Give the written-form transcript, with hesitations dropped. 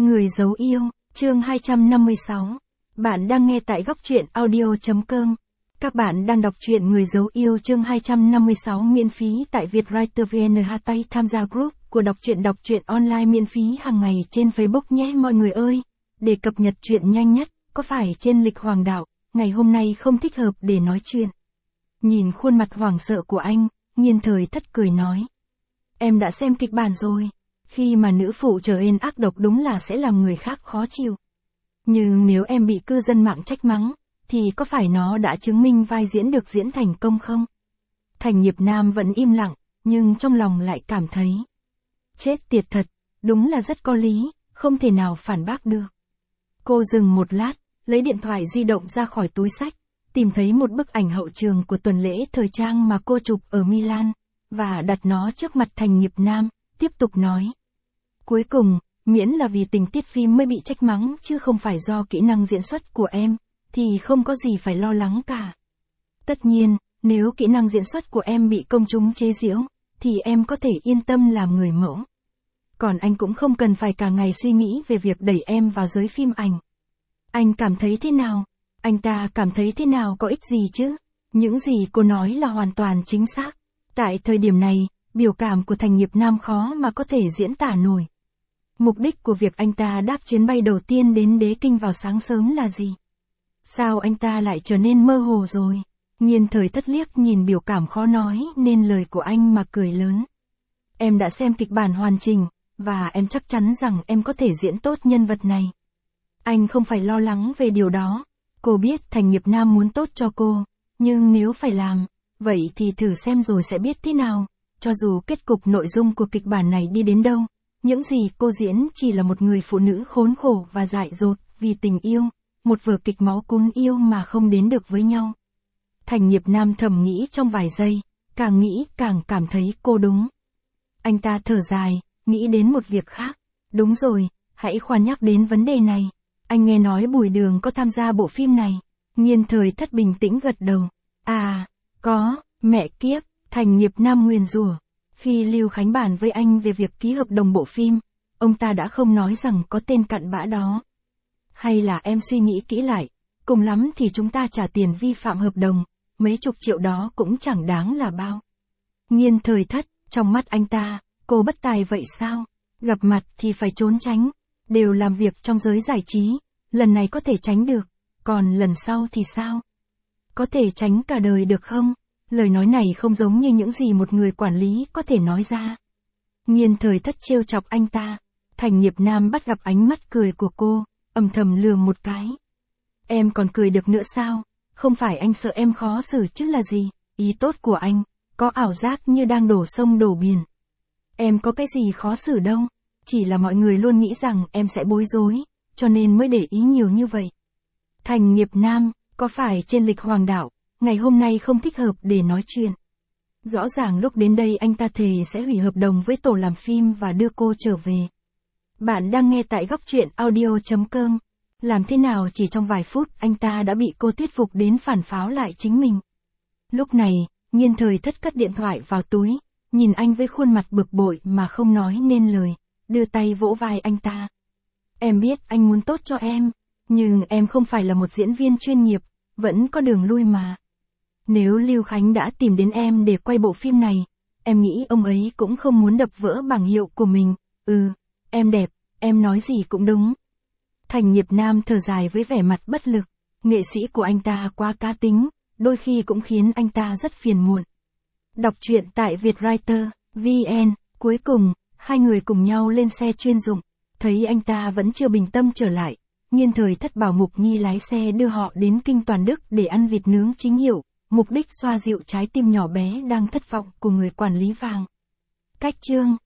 Người giấu yêu, chương 256. Bạn đang nghe tại góc truyện audio.com. Các bạn đang đọc truyện Người giấu yêu chương 256 miễn phí tại Vietwriter VN. Tay tham gia group của đọc truyện online miễn phí hàng ngày trên Facebook nhé mọi người ơi. Để cập nhật truyện nhanh nhất, có phải trên lịch hoàng đạo, ngày hôm nay không thích hợp để nói chuyện. Nhìn khuôn mặt hoảng sợ của anh, Nhiên Thời Thất cười nói. Em đã xem kịch bản rồi. Khi mà nữ phụ trở nên ác độc đúng là sẽ làm người khác khó chịu. Nhưng nếu em bị cư dân mạng trách mắng, thì có phải nó đã chứng minh vai diễn được diễn thành công không? Thành Nghiệp Nam vẫn im lặng, nhưng trong lòng lại cảm thấy. Chết tiệt thật, đúng là rất có lý, không thể nào phản bác được. Cô dừng một lát, lấy điện thoại di động ra khỏi túi xách, tìm thấy một bức ảnh hậu trường của tuần lễ thời trang mà cô chụp ở Milan, và đặt nó trước mặt Thành Nghiệp Nam, tiếp tục nói. Cuối cùng, miễn là vì tình tiết phim mới bị trách mắng chứ không phải do kỹ năng diễn xuất của em, thì không có gì phải lo lắng cả. Tất nhiên, nếu kỹ năng diễn xuất của em bị công chúng chế giễu, thì em có thể yên tâm làm người mẫu. Còn anh cũng không cần phải cả ngày suy nghĩ về việc đẩy em vào giới phim ảnh. Anh cảm thấy thế nào? Anh ta cảm thấy thế nào có ích gì chứ? Những gì cô nói là hoàn toàn chính xác. Tại thời điểm này, biểu cảm của Thành Nghiệp Nam khó mà có thể diễn tả nổi. Mục đích của việc anh ta đáp chuyến bay đầu tiên đến Đế Kinh vào sáng sớm là gì? Sao anh ta lại trở nên mơ hồ rồi? Nhiên Thời Thất liếc nhìn biểu cảm khó nói nên lời của anh mà cười lớn. Em đã xem kịch bản hoàn chỉnh, và em chắc chắn rằng em có thể diễn tốt nhân vật này. Anh không phải lo lắng về điều đó. Cô biết Thành Nghiệp Nam muốn tốt cho cô, nhưng nếu phải làm, vậy thì thử xem rồi sẽ biết thế nào. Cho dù kết cục nội dung của kịch bản này đi đến đâu, những gì cô diễn chỉ là một người phụ nữ khốn khổ và dại dột vì tình yêu, một vở kịch máu cún yêu mà không đến được với nhau. Thành Nghiệp Nam thầm nghĩ trong vài giây, càng nghĩ càng cảm thấy cô đúng. Anh ta thở dài, nghĩ đến một việc khác. Đúng rồi, hãy khoan nhắc đến vấn đề này. Anh nghe nói Bùi Đường có tham gia bộ phim này. Nhiên Thời Thất bình tĩnh gật đầu. À, có, mẹ kiếp, Thành Nghiệp Nam nguyền rủa. Khi Lưu Khánh bàn với anh về việc ký hợp đồng bộ phim, ông ta đã không nói rằng có tên cặn bã đó. Hay là em suy nghĩ kỹ lại, cùng lắm thì chúng ta trả tiền vi phạm hợp đồng, mấy chục triệu đó cũng chẳng đáng là bao. Nhiên Thời Thất, trong mắt anh ta, cô bất tài vậy sao? Gặp mặt thì phải trốn tránh, đều làm việc trong giới giải trí, lần này có thể tránh được, còn lần sau thì sao? Có thể tránh cả đời được không? Lời nói này không giống như những gì một người quản lý có thể nói ra. Nhiên Thời Thất trêu chọc anh ta. Thành Nghiệp Nam bắt gặp ánh mắt cười của cô, âm thầm lườm một cái. Em còn cười được nữa sao? Không phải anh sợ em khó xử chứ là gì? Ý tốt của anh, có ảo giác như đang đổ sông đổ biển. Em có cái gì khó xử đâu, chỉ là mọi người luôn nghĩ rằng em sẽ bối rối, cho nên mới để ý nhiều như vậy. Thành Nghiệp Nam, có phải trên lịch hoàng đạo, ngày hôm nay không thích hợp để nói chuyện. Rõ ràng lúc đến đây anh ta thề sẽ hủy hợp đồng với tổ làm phim và đưa cô trở về. Bạn đang nghe tại góc truyện audio.com. Làm thế nào chỉ trong vài phút anh ta đã bị cô thuyết phục đến phản pháo lại chính mình. Lúc này, Nhiên Thời Thất cất điện thoại vào túi, nhìn anh với khuôn mặt bực bội mà không nói nên lời, đưa tay vỗ vai anh ta. Em biết anh muốn tốt cho em, nhưng em không phải là một diễn viên chuyên nghiệp, vẫn có đường lui mà. Nếu Lưu Khánh đã tìm đến em để quay bộ phim này, em nghĩ ông ấy cũng không muốn đập vỡ bảng hiệu của mình. Em đẹp, em nói gì cũng đúng. Thành Nghiệp Nam thở dài với vẻ mặt bất lực. Nghệ sĩ của anh ta quá cá tính, đôi khi cũng khiến anh ta rất phiền muộn. Đọc truyện tại Vietwriter VN. Cuối cùng, hai người cùng nhau lên xe chuyên dụng. Thấy anh ta vẫn chưa bình tâm trở lại, Nhiên Thời Thất bảo Mục Nhi lái xe đưa họ đến Kinh Toàn Đức để ăn vịt nướng chính hiệu, mục đích xoa dịu trái tim nhỏ bé đang thất vọng của người quản lý vàng. Cách chương